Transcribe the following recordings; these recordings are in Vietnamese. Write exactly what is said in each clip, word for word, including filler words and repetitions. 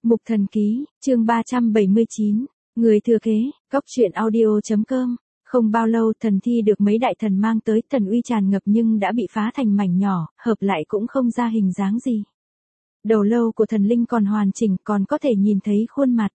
Mục Thần Ký, chương ba trăm bảy mươi chín, người thừa kế, cóc truyện audio.com. Không bao lâu thần thi được mấy đại thần mang tới, thần uy tràn ngập nhưng đã bị phá thành mảnh nhỏ, hợp lại cũng không ra hình dáng gì. Đầu lâu của thần linh còn hoàn chỉnh, còn có thể nhìn thấy khuôn mặt.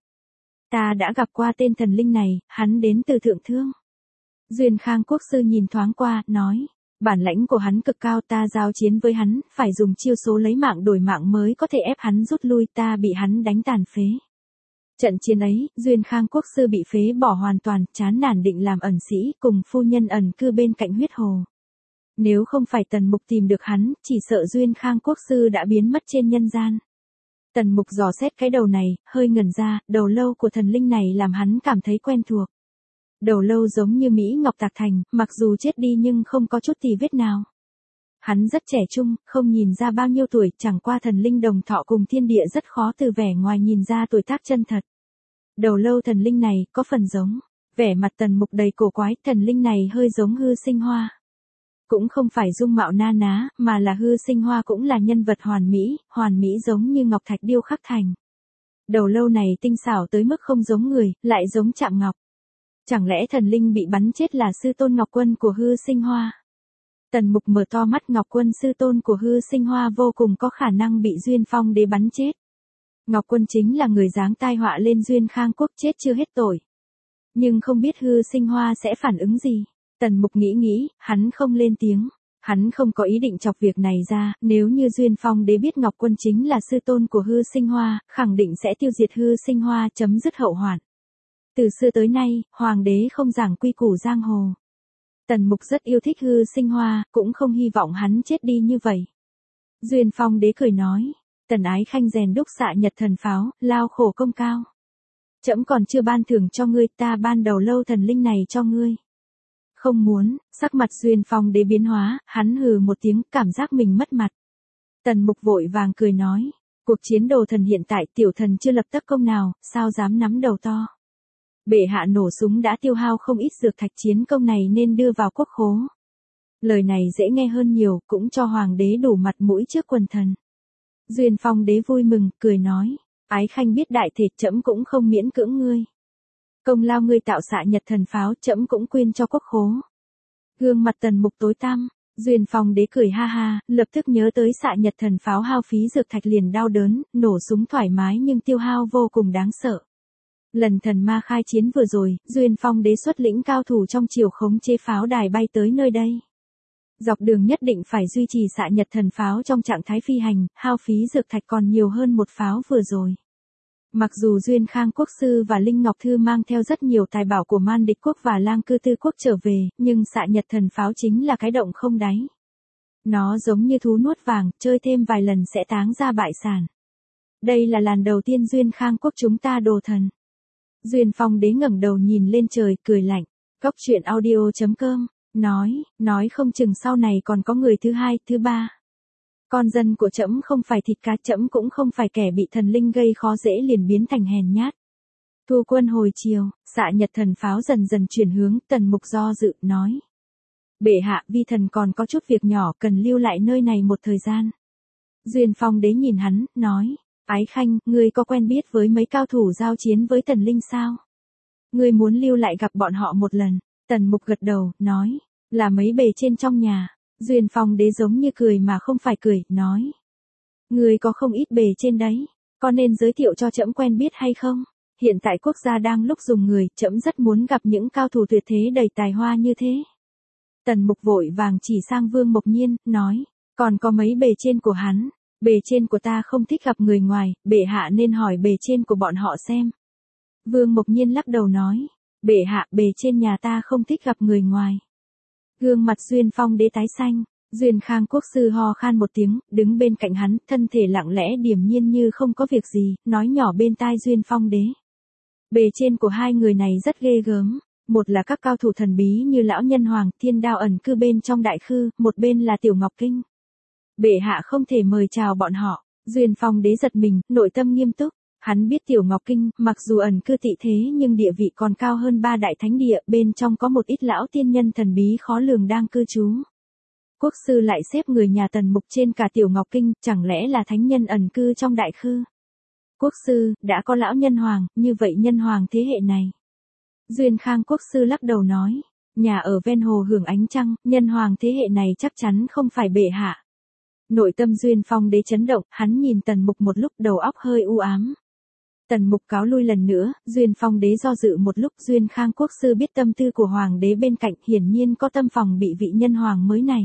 Ta đã gặp qua tên thần linh này, hắn đến từ Thượng Thương. Duyên Khang Quốc sư nhìn thoáng qua, nói, bản lãnh của hắn cực cao, ta giao chiến với hắn, phải dùng chiêu số lấy mạng đổi mạng mới có thể ép hắn rút lui, ta bị hắn đánh tàn phế. Trận chiến ấy, Duyên Khang Quốc sư bị phế bỏ hoàn toàn, chán nản định làm ẩn sĩ, cùng phu nhân ẩn cư bên cạnh huyết hồ. Nếu không phải Tần Mục tìm được hắn, chỉ sợ Duyên Khang Quốc sư đã biến mất trên nhân gian. Tần Mục dò xét cái đầu này, hơi ngẩn ra, đầu lâu của thần linh này làm hắn cảm thấy quen thuộc. Đầu lâu giống như Mỹ Ngọc Tạc Thành, mặc dù chết đi nhưng không có chút tì vết nào. Hắn rất trẻ trung, không nhìn ra bao nhiêu tuổi, chẳng qua thần linh đồng thọ cùng thiên địa rất khó từ vẻ ngoài nhìn ra tuổi tác chân thật. Đầu lâu thần linh này có phần giống, vẻ mặt Tần Mục đầy cổ quái, thần linh này hơi giống Hư Sinh Hoa. Cũng không phải dung mạo na ná, mà là Hư Sinh Hoa cũng là nhân vật hoàn mỹ, hoàn mỹ giống như ngọc thạch điêu khắc thành. Đầu lâu này tinh xảo tới mức không giống người, lại giống chạm ngọc. Chẳng lẽ thần linh bị bắn chết là sư tôn Ngọc Quân của Hư Sinh Hoa? Tần Mục mở to mắt, Ngọc Quân sư tôn của Hư Sinh Hoa vô cùng có khả năng bị Duyên Phong đế bắn chết. Ngọc Quân chính là người giáng tai họa lên Duyên Khang Quốc, chết chưa hết tội. Nhưng không biết Hư Sinh Hoa sẽ phản ứng gì. Tần Mục nghĩ nghĩ, hắn không lên tiếng. Hắn không có ý định chọc việc này ra, nếu như Duyên Phong đế biết Ngọc Quân chính là sư tôn của Hư Sinh Hoa, khẳng định sẽ tiêu diệt Hư Sinh Hoa, chấm dứt hậu hoạn. Từ xưa tới nay, hoàng đế không giảng quy củ giang hồ. Tần Mục rất yêu thích Hư Sinh Hoa, cũng không hy vọng hắn chết đi như vậy. Duyên Phong đế cười nói, Tần ái khanh rèn đúc xạ nhật thần pháo, lao khổ công cao. Trẫm còn chưa ban thưởng cho ngươi, ta ban đầu lâu thần linh này cho ngươi. Không muốn, sắc mặt Duyên Phong đế biến hóa, hắn hừ một tiếng, cảm giác mình mất mặt. Tần Mục vội vàng cười nói, cuộc chiến đồ thần hiện tại tiểu thần chưa lập tất công nào, sao dám nắm đầu to. Bệ hạ nổ súng đã tiêu hao không ít dược thạch, chiến công này nên đưa vào quốc khố. Lời này dễ nghe hơn nhiều, cũng cho hoàng đế đủ mặt mũi trước quần thần. Duyên Phong đế vui mừng, cười nói, ái khanh biết đại thể, trẫm cũng không miễn cưỡng ngươi. Công lao ngươi tạo xạ nhật thần pháo, trẫm cũng quyên cho quốc khố. Gương mặt Tần Mục tối tăm, Duyên Phong đế cười ha ha, lập tức nhớ tới xạ nhật thần pháo hao phí dược thạch liền đau đớn, nổ súng thoải mái nhưng tiêu hao vô cùng đáng sợ. Lần thần ma khai chiến vừa rồi, Duyên Phong đế xuất lĩnh cao thủ trong triều khống chế pháo đài bay tới nơi đây. Dọc đường nhất định phải duy trì xạ nhật thần pháo trong trạng thái phi hành, hao phí dược thạch còn nhiều hơn một pháo vừa rồi. Mặc dù Duyên Khang Quốc sư và Linh Ngọc Thư mang theo rất nhiều tài bảo của Man Địch quốc và Lang Cư Tư quốc trở về, nhưng xạ nhật thần pháo chính là cái động không đáy. Nó giống như thú nuốt vàng, chơi thêm vài lần sẽ táng ra bại sản. Đây là lần đầu tiên Duyên Khang Quốc chúng ta đồ thần. Duyên Phong đế ngẩng đầu nhìn lên trời, cười lạnh. Cóc truyện audio.com, nói, nói không chừng sau này còn có người thứ hai, thứ ba. Con dân của trẫm không phải thịt cá, trẫm cũng không phải kẻ bị thần linh gây khó dễ liền biến thành hèn nhát. Thu quân hồi chiều, xạ nhật thần pháo dần dần chuyển hướng, Tần Mục do dự, nói. Bệ hạ, vi thần còn có chút việc nhỏ cần lưu lại nơi này một thời gian. Duyên Phong đế nhìn hắn, nói. Ái khanh, ngươi có quen biết với mấy cao thủ giao chiến với thần linh sao? Ngươi muốn lưu lại gặp bọn họ một lần. Tần Mục gật đầu, nói. Là mấy bề trên trong nhà. Duyên Phong đế giống như cười mà không phải cười, nói. Ngươi có không ít bề trên đấy. Có nên giới thiệu cho trẫm quen biết hay không? Hiện tại quốc gia đang lúc dùng người, trẫm rất muốn gặp những cao thủ tuyệt thế đầy tài hoa như thế. Tần Mục vội vàng chỉ sang Vương Mộc Nhiên, nói. Còn có mấy bề trên của hắn. Bề trên của ta không thích gặp người ngoài, bệ hạ nên hỏi bề trên của bọn họ xem. Vương Mộc Nhiên lắc đầu nói, bệ hạ, bề trên nhà ta không thích gặp người ngoài. Gương mặt Duyên Phong đế tái xanh, Duyên Khang Quốc sư ho khan một tiếng, đứng bên cạnh hắn, thân thể lặng lẽ điềm nhiên như không có việc gì, nói nhỏ bên tai Duyên Phong đế. Bề trên của hai người này rất ghê gớm, một là các cao thủ thần bí như lão nhân Hoàng Thiên Đao ẩn cư bên trong đại khư, một bên là Tiểu Ngọc Kinh. Bệ hạ không thể mời chào bọn họ. Duyên Phong đế giật mình, nội tâm nghiêm túc. Hắn biết Tiểu Ngọc Kinh, mặc dù ẩn cư tị thế nhưng địa vị còn cao hơn ba đại thánh địa, bên trong có một ít lão tiên nhân thần bí khó lường đang cư trú. Quốc sư lại xếp người nhà Tần Mục trên cả Tiểu Ngọc Kinh, chẳng lẽ là thánh nhân ẩn cư trong đại khư? Quốc sư, đã có lão nhân hoàng, như vậy nhân hoàng thế hệ này. Duyên Khang Quốc sư lắc đầu nói, nhà ở ven hồ hưởng ánh trăng, nhân hoàng thế hệ này chắc chắn không phải bệ hạ. Nội tâm Duyên Phong đế chấn động, hắn nhìn Tần Mục một lúc đầu óc hơi u ám. Tần Mục cáo lui lần nữa, Duyên Phong đế do dự một lúc. Duyên Khang Quốc sư biết tâm tư của hoàng đế bên cạnh, hiển nhiên có tâm phòng bị vị nhân hoàng mới này.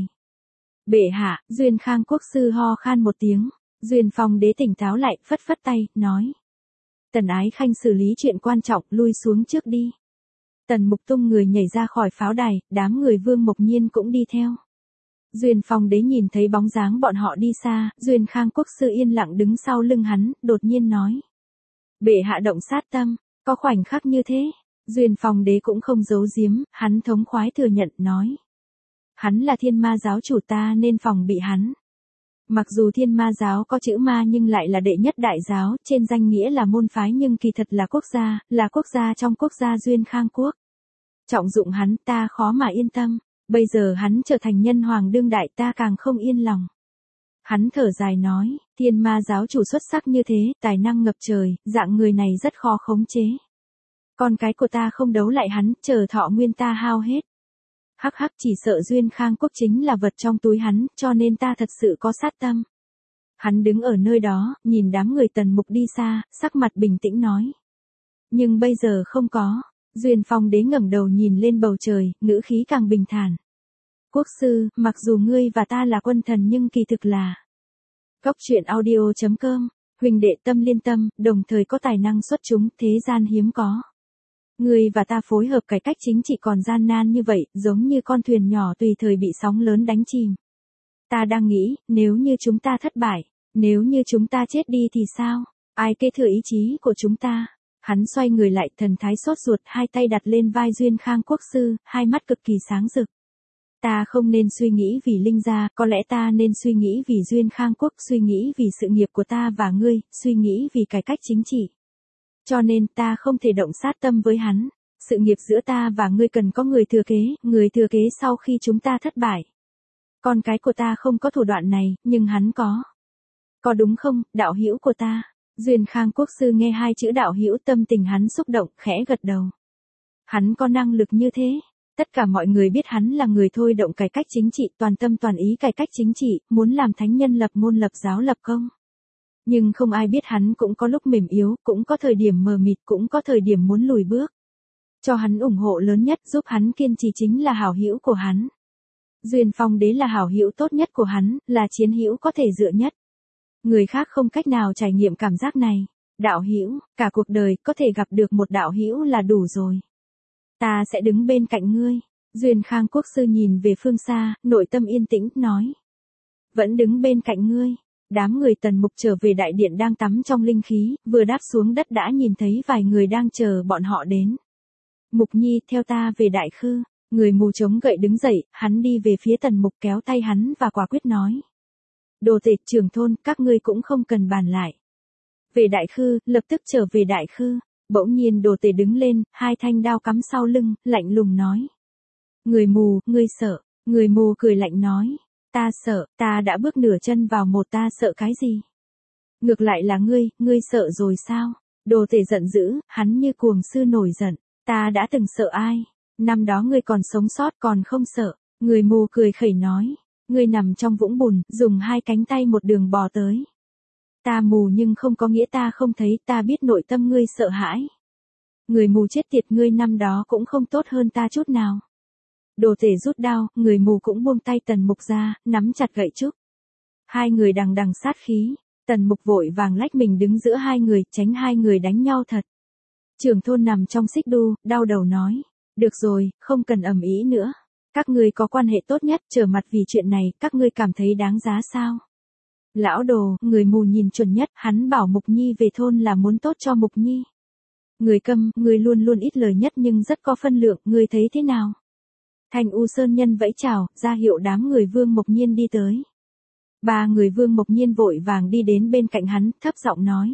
Bệ hạ, Duyên Khang Quốc sư ho khan một tiếng. Duyên Phong đế tỉnh táo lại, phất phất tay, nói. Tần Ái Khanh xử lý chuyện quan trọng, lui xuống trước đi. Tần Mục tung người nhảy ra khỏi pháo đài, đám người Vương Mộc Nhiên cũng đi theo. Duyên Phong đế nhìn thấy bóng dáng bọn họ đi xa, Duyên Khang Quốc sư yên lặng đứng sau lưng hắn, đột nhiên nói. Bệ hạ động sát tâm, có khoảnh khắc như thế. Duyên Phong đế cũng không giấu giếm, hắn thống khoái thừa nhận, nói. Hắn là thiên ma giáo chủ, ta nên phòng bị hắn. Mặc dù thiên ma giáo có chữ ma nhưng lại là đệ nhất đại giáo, trên danh nghĩa là môn phái nhưng kỳ thật là quốc gia, là quốc gia trong quốc gia Duyên Khang Quốc. Trọng dụng hắn ta khó mà yên tâm, bây giờ hắn trở thành nhân hoàng đương đại ta càng không yên lòng. Hắn thở dài nói, thiên ma giáo chủ xuất sắc như thế, tài năng ngập trời, dạng người này rất khó khống chế. Con cái của ta không đấu lại hắn, chờ thọ nguyên ta hao hết. Hắc hắc, chỉ sợ Duyên Khang Quốc chính là vật trong túi hắn, cho nên ta thật sự có sát tâm. Hắn đứng ở nơi đó, nhìn đám người Tần Mục đi xa, sắc mặt bình tĩnh nói. Nhưng bây giờ không có. Duyên Phong đế ngẩng đầu nhìn lên bầu trời, ngữ khí càng bình thản. Quốc sư, mặc dù ngươi và ta là quân thần nhưng kỳ thực là. Góc truyện audio chấm com, huynh đệ tâm liên tâm, đồng thời có tài năng xuất chúng, thế gian hiếm có. Ngươi và ta phối hợp cải cách chính trị còn gian nan như vậy, giống như con thuyền nhỏ tùy thời bị sóng lớn đánh chìm. Ta đang nghĩ, nếu như chúng ta thất bại, nếu như chúng ta chết đi thì sao? Ai kế thừa ý chí của chúng ta? Hắn xoay người lại, thần thái sốt ruột, hai tay đặt lên vai Duyên Khang Quốc sư, hai mắt cực kỳ sáng rực. Ta không nên suy nghĩ vì Linh gia, có lẽ ta nên suy nghĩ vì Duyên Khang Quốc, suy nghĩ vì sự nghiệp của ta và ngươi, suy nghĩ vì cải cách chính trị. Cho nên ta không thể động sát tâm với hắn. Sự nghiệp giữa ta và ngươi cần có người thừa kế, người thừa kế sau khi chúng ta thất bại. Con cái của ta không có thủ đoạn này, nhưng hắn có. Có đúng không, đạo hữu của ta? Duyên Khang Quốc sư nghe hai chữ đạo hữu, tâm tình hắn xúc động, khẽ gật đầu. Hắn có năng lực như thế. Tất cả mọi người biết hắn là người thôi động cải cách chính trị, toàn tâm toàn ý cải cách chính trị, muốn làm thánh nhân lập môn lập giáo lập công. Nhưng không ai biết hắn cũng có lúc mềm yếu, cũng có thời điểm mờ mịt, cũng có thời điểm muốn lùi bước. Cho hắn ủng hộ lớn nhất, giúp hắn kiên trì chính là hảo hữu của hắn. Duyên Phong đế là hảo hữu tốt nhất của hắn, là chiến hữu có thể dựa nhất. Người khác không cách nào trải nghiệm cảm giác này. Đạo hữu, cả cuộc đời có thể gặp được một đạo hữu là đủ rồi. Ta sẽ đứng bên cạnh ngươi. Duyên Khang Quốc sư nhìn về phương xa, nội tâm yên tĩnh, nói. Vẫn đứng bên cạnh ngươi. Đám người Tần Mục trở về đại điện đang tắm trong linh khí, vừa đáp xuống đất đã nhìn thấy vài người đang chờ bọn họ đến. Mục Nhi, theo ta về đại khư. Người mù chống gậy đứng dậy, hắn đi về phía Tần Mục kéo tay hắn và quả quyết nói. Đồ tể trưởng thôn, các ngươi cũng không cần bàn lại. Về đại khư, lập tức trở về đại khư. Bỗng nhiên đồ tể đứng lên, hai thanh đao cắm sau lưng, lạnh lùng nói. Người mù, ngươi sợ. Người mù cười lạnh nói. Ta sợ, ta đã bước nửa chân vào một, ta sợ cái gì? Ngược lại là ngươi, ngươi sợ rồi sao? Đồ tể giận dữ, hắn như cuồng sư nổi giận. Ta đã từng sợ ai? Năm đó ngươi còn sống sót còn không sợ. Người mù cười khẩy nói. Ngươi nằm trong vũng bùn, dùng hai cánh tay một đường bò tới. Ta mù nhưng không có nghĩa ta không thấy, ta biết nội tâm ngươi sợ hãi. Người mù chết tiệt, ngươi năm đó cũng không tốt hơn ta chút nào. Đồ tể rút đao, người mù cũng buông tay Tần Mục ra, nắm chặt gậy trúc. Hai người đằng đằng sát khí, Tần Mục vội vàng lách mình đứng giữa hai người, tránh hai người đánh nhau thật. Trưởng thôn nằm trong xích đu, đau đầu nói. Được rồi, không cần ầm ĩ nữa. Các ngươi có quan hệ tốt nhất, trở mặt vì chuyện này, các ngươi cảm thấy đáng giá sao? Lão đồ, người mù nhìn chuẩn nhất, hắn bảo Mục Nhi về thôn là muốn tốt cho Mục Nhi. Người câm, người luôn luôn ít lời nhất nhưng rất có phân lượng, người thấy thế nào? Thanh U Sơn Nhân vẫy chào, ra hiệu đám người Vương Mộc Nhiên đi tới. Ba người Vương Mộc Nhiên vội vàng đi đến bên cạnh hắn, thấp giọng nói.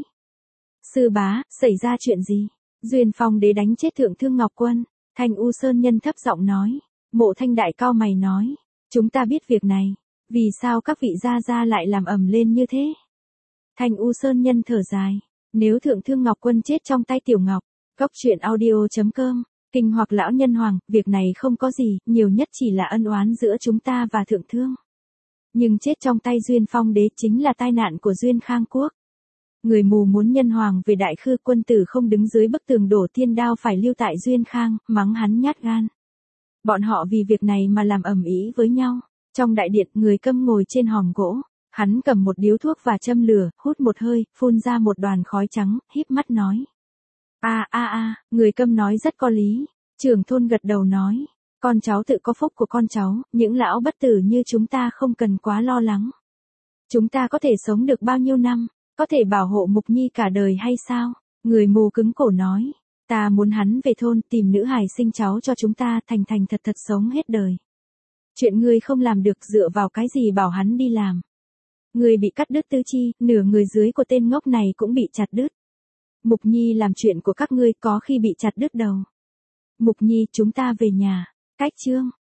Sư bá, xảy ra chuyện gì? Duyên Phong đế đánh chết Thượng Thương Ngọc Quân. Thanh U Sơn Nhân thấp giọng nói. Mộ Thanh Đại cao mày nói. Chúng ta biết việc này. Vì sao các vị gia gia lại làm ầm lên như thế? Thanh U Sơn Nhân thở dài. Nếu thượng thương Ngọc Quân chết trong tay Tiểu Ngọc, Cốc truyện audio chấm com, kinh hoặc lão nhân hoàng, việc này không có gì, nhiều nhất chỉ là ân oán giữa chúng ta và thượng thương. Nhưng chết trong tay Duyên Phong đế chính là tai nạn của Duyên Khang quốc. Người mù muốn nhân hoàng về Đại Khư, quân tử không đứng dưới bức tường đổ thiên đao phải lưu tại Duyên Khang, mắng hắn nhát gan. Bọn họ vì việc này mà làm ầm ĩ với nhau. Trong đại điện, người Câm ngồi trên hòm gỗ, hắn cầm một điếu thuốc và châm lửa, hút một hơi, phun ra một đoàn khói trắng, híp mắt nói. A a a, người Câm nói rất có lý. Trưởng thôn gật đầu nói, con cháu tự có phúc của con cháu, những lão bất tử như chúng ta không cần quá lo lắng. Chúng ta có thể sống được bao nhiêu năm, có thể bảo hộ Mục Nhi cả đời hay sao? Người mù cứng cổ nói, ta muốn hắn về thôn tìm nữ hài sinh cháu cho chúng ta thành thành thật thật sống hết đời. Chuyện ngươi không làm được dựa vào cái gì bảo hắn đi làm. Ngươi bị cắt đứt tứ chi, nửa người dưới của tên ngốc này cũng bị chặt đứt. Mục Nhi làm chuyện của các ngươi có khi bị chặt đứt đầu. Mục Nhi, chúng ta về nhà. Cách chương